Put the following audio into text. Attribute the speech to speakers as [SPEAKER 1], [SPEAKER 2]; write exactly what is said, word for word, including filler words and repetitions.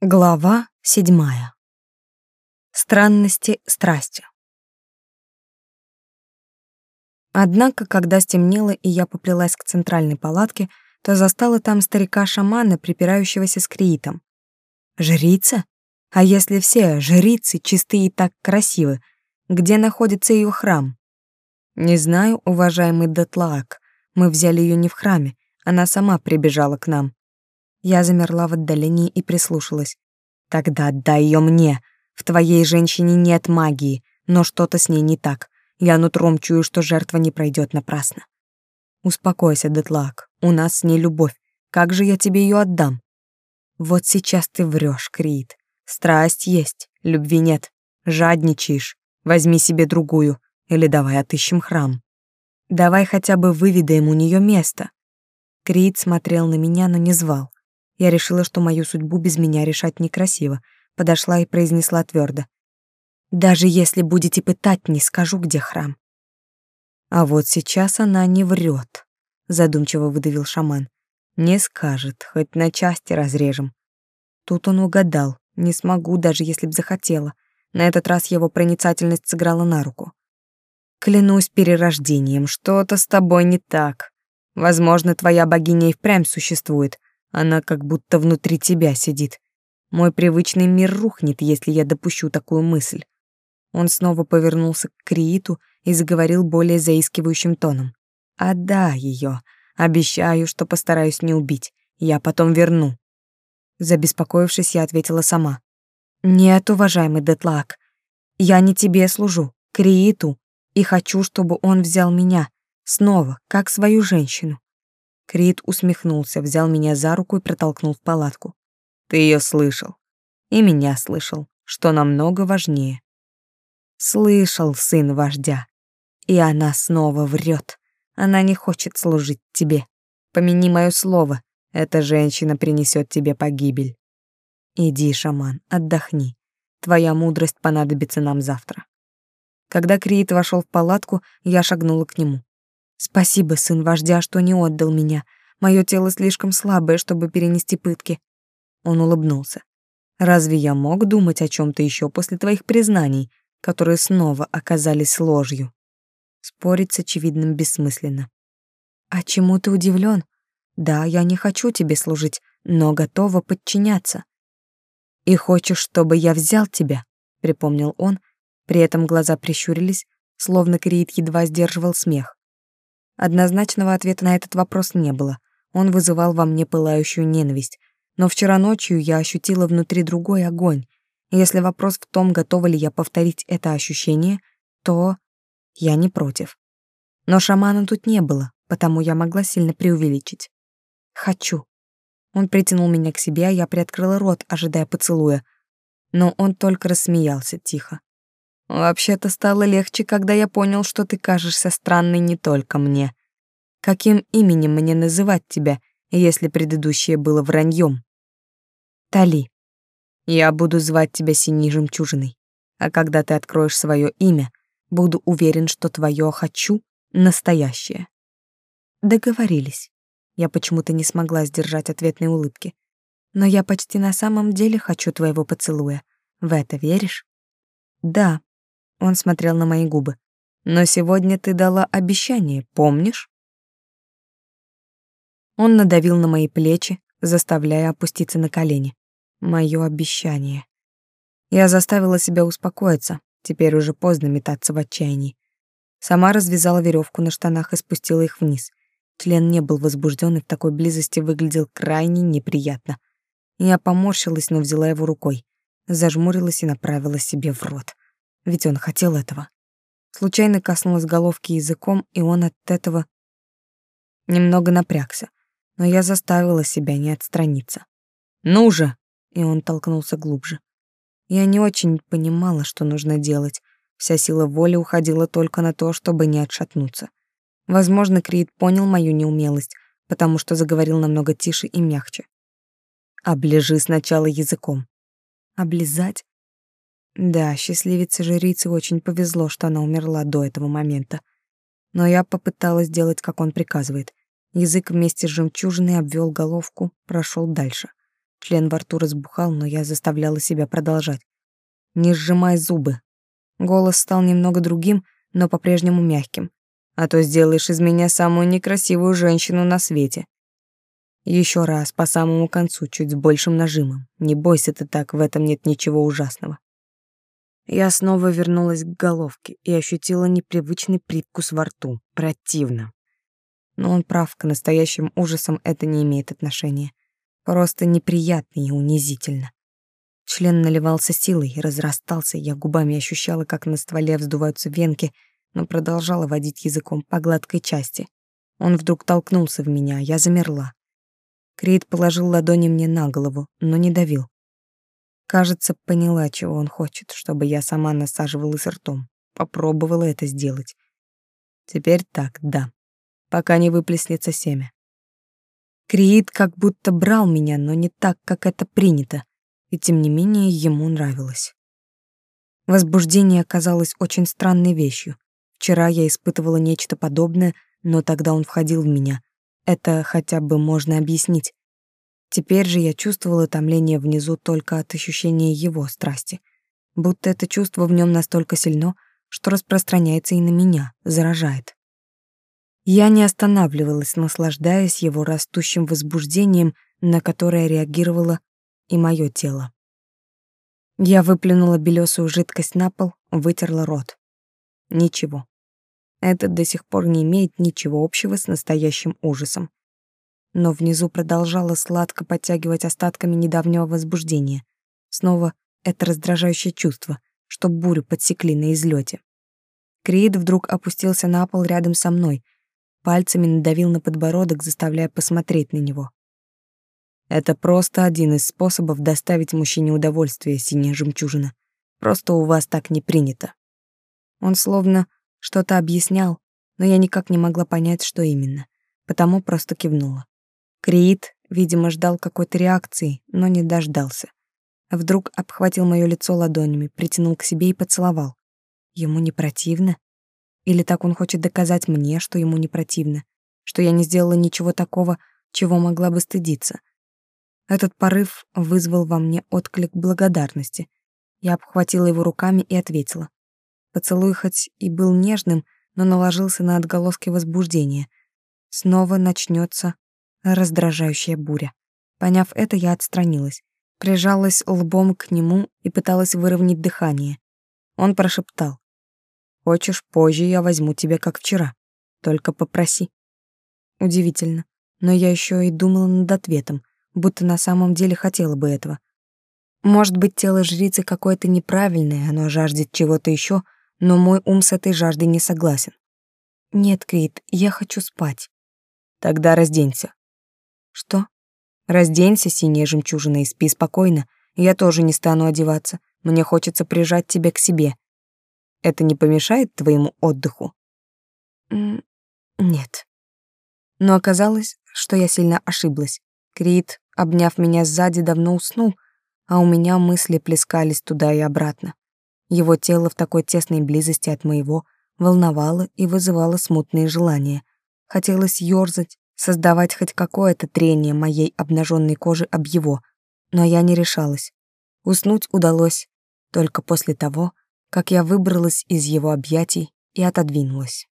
[SPEAKER 1] Глава седьмая. Странности страсти. Однако, когда стемнело и я поплелась к центральной палатке, то застала там старика-шамана, припирающегося с Криитом. Жрица? А если все жрицы чистые и так красивы, где находится ее храм? Не знаю, уважаемый Детлаак, мы взяли ее не в храме, она сама прибежала к нам. Я замерла в отдалении и прислушалась. Тогда отдай ее мне. В твоей женщине нет магии, но что-то с ней не так. Я нутром чую, что жертва не пройдет напрасно. Успокойся, Детлаак, у нас с ней любовь. Как же я тебе ее отдам? Вот сейчас ты врешь, Криит. Страсть есть, любви нет. Жадничаешь. Возьми себе другую. Или давай отыщем храм. Давай хотя бы выведаем у нее место. Криит смотрел на меня, но не звал. Я решила, что мою судьбу без меня решать некрасиво, подошла и произнесла твердо: «Даже если будете пытать, не скажу, где храм». «А вот сейчас она не врет», — задумчиво выдавил шаман. «Не скажет, хоть на части разрежем». Тут он угадал, не смогу, даже если б захотела. На этот раз его проницательность сыграла на руку. «Клянусь перерождением, что-то с тобой не так. Возможно, твоя богиня и впрямь существует. Она как будто внутри тебя сидит. Мой привычный мир рухнет, если я допущу такую мысль». Он снова повернулся к Крииту и заговорил более заискивающим тоном. «Отдай ее. Обещаю, что постараюсь не убить. Я потом верну». Забеспокоившись, я ответила сама. «Нет, уважаемый Детлаак, я не тебе служу, Крииту, и хочу, чтобы он взял меня снова, как свою женщину». Криит усмехнулся, взял меня за руку и протолкнул в палатку. «Ты ее слышал. И меня слышал, что намного важнее». «Слышал, сын вождя. И она снова врет. Она не хочет служить тебе. Помяни мое слово, эта женщина принесет тебе погибель. Иди, шаман, отдохни. Твоя мудрость понадобится нам завтра». Когда Криит вошел в палатку, я шагнула к нему. «Спасибо, сын вождя, что не отдал меня. Мое тело слишком слабое, чтобы перенести пытки». Он улыбнулся. «Разве я мог думать о чем-то еще после твоих признаний, которые снова оказались ложью?» Спорить с очевидным бессмысленно. «А чему ты удивлен? Да, я не хочу тебе служить, но готова подчиняться». «И хочешь, чтобы я взял тебя?» — припомнил он, при этом глаза прищурились, словно Криит едва сдерживал смех. Однозначного ответа на этот вопрос не было. Он вызывал во мне пылающую ненависть. Но вчера ночью я ощутила внутри другой огонь. И если вопрос в том, готова ли я повторить это ощущение, то я не против. Но шамана тут не было, потому я могла сильно преувеличить. «Хочу». Он притянул меня к себе, а я приоткрыла рот, ожидая поцелуя. Но он только рассмеялся тихо. «Вообще-то стало легче, когда я понял, что ты кажешься странной не только мне. Каким именем мне называть тебя, если предыдущее было враньем?» «Тали. Я буду звать тебя синей жемчужиной. А когда ты откроешь свое имя, буду уверен, что твое «хочу» настоящее». Договорились. Я почему-то не смогла сдержать ответной улыбки. Но я почти на самом деле хочу твоего поцелуя. В это веришь? Да. Он смотрел на мои губы. Но сегодня ты дала обещание, помнишь? Он надавил на мои плечи, заставляя опуститься на колени. Моё обещание. Я заставила себя успокоиться. Теперь уже поздно метаться в отчаянии. Сама развязала веревку на штанах и спустила их вниз. Член не был возбужден и в такой близости выглядел крайне неприятно. Я поморщилась, но взяла его рукой, зажмурилась и направила себе в рот. Ведь он хотел этого. Случайно коснулась головки языком, и он от этого немного напрягся. Но я заставила себя не отстраниться. «Ну же!» И он толкнулся глубже. Я не очень понимала, что нужно делать. Вся сила воли уходила только на то, чтобы не отшатнуться. Возможно, Криит понял мою неумелость, потому что заговорил намного тише и мягче. «Оближи сначала языком». «Облизать?» Да, счастливице-жрице очень повезло, что она умерла до этого момента. Но я попыталась сделать, как он приказывает. Язык вместе с жемчужиной обвел головку, прошел дальше. Член во рту разбухал, но я заставляла себя продолжать. «Не сжимай зубы». Голос стал немного другим, но по-прежнему мягким. «А то сделаешь из меня самую некрасивую женщину на свете». Еще раз, по самому концу, чуть с большим нажимом. Не бойся ты так, в этом нет ничего ужасного. Я снова вернулась к головке и ощутила непривычный привкус во рту. Противно. Но он прав, к настоящим ужасам это не имеет отношения. Просто неприятно и унизительно. Член наливался силой, разрастался, я губами ощущала, как на стволе вздуваются венки, но продолжала водить языком по гладкой части. Он вдруг толкнулся в меня, я замерла. Крид положил ладони мне на голову, но не давил. Кажется, поняла, чего он хочет, чтобы я сама насаживалась ртом. Попробовала это сделать. Теперь так, да. Пока не выплеснется семя. Крид как будто брал меня, но не так, как это принято. И тем не менее ему нравилось. Возбуждение оказалось очень странной вещью. Вчера я испытывала нечто подобное, но тогда он входил в меня. Это хотя бы можно объяснить. Теперь же я чувствовала томление внизу только от ощущения его страсти. Будто это чувство в нем настолько сильно, что распространяется и на меня, заражает. Я не останавливалась, наслаждаясь его растущим возбуждением, на которое реагировало и мое тело. Я выплюнула белесую жидкость на пол, вытерла рот. Ничего. Это до сих пор не имеет ничего общего с настоящим ужасом. Но внизу продолжало сладко подтягивать остатками недавнего возбуждения. Снова это раздражающее чувство, что бурю подсекли на излете. Крид вдруг опустился на пол рядом со мной, пальцами надавил на подбородок, заставляя посмотреть на него. Это просто один из способов доставить мужчине удовольствие, синяя жемчужина. Просто у вас так не принято. Он словно что-то объяснял, но я никак не могла понять, что именно, потому просто кивнула. Крид, видимо, ждал какой-то реакции, но не дождался. Вдруг обхватил моё лицо ладонями, притянул к себе и поцеловал. Ему не противно? Или так он хочет доказать мне, что ему не противно, что я не сделала ничего такого, чего могла бы стыдиться? Этот порыв вызвал во мне отклик благодарности. Я обхватила его руками и ответила. Поцелуй хоть и был нежным, но наложился на отголоски возбуждения. Снова начнется раздражающая буря. Поняв это, я отстранилась, прижалась лбом к нему и пыталась выровнять дыхание. Он прошептал: «Хочешь, позже я возьму тебя, как вчера. Только попроси». Удивительно, но я еще и думала над ответом, будто на самом деле хотела бы этого. Может быть, тело жрицы какое-то неправильное, оно жаждет чего-то еще, но мой ум с этой жаждой не согласен. «Нет, Крид, я хочу спать». «Тогда разденься». «Что?» «Разденься, синяя жемчужина, и спи спокойно. Я тоже не стану одеваться. Мне хочется прижать тебя к себе. Это не помешает твоему отдыху?» М «Нет». Но оказалось, что я сильно ошиблась. Крид, обняв меня сзади, давно уснул, а у меня мысли плескались туда и обратно. Его тело в такой тесной близости от моего волновало и вызывало смутные желания. Хотелось ёрзать, создавать хоть какое-то трение моей обнаженной кожи об его, но я не решалась. Уснуть удалось только после того, как я выбралась из его объятий и отодвинулась.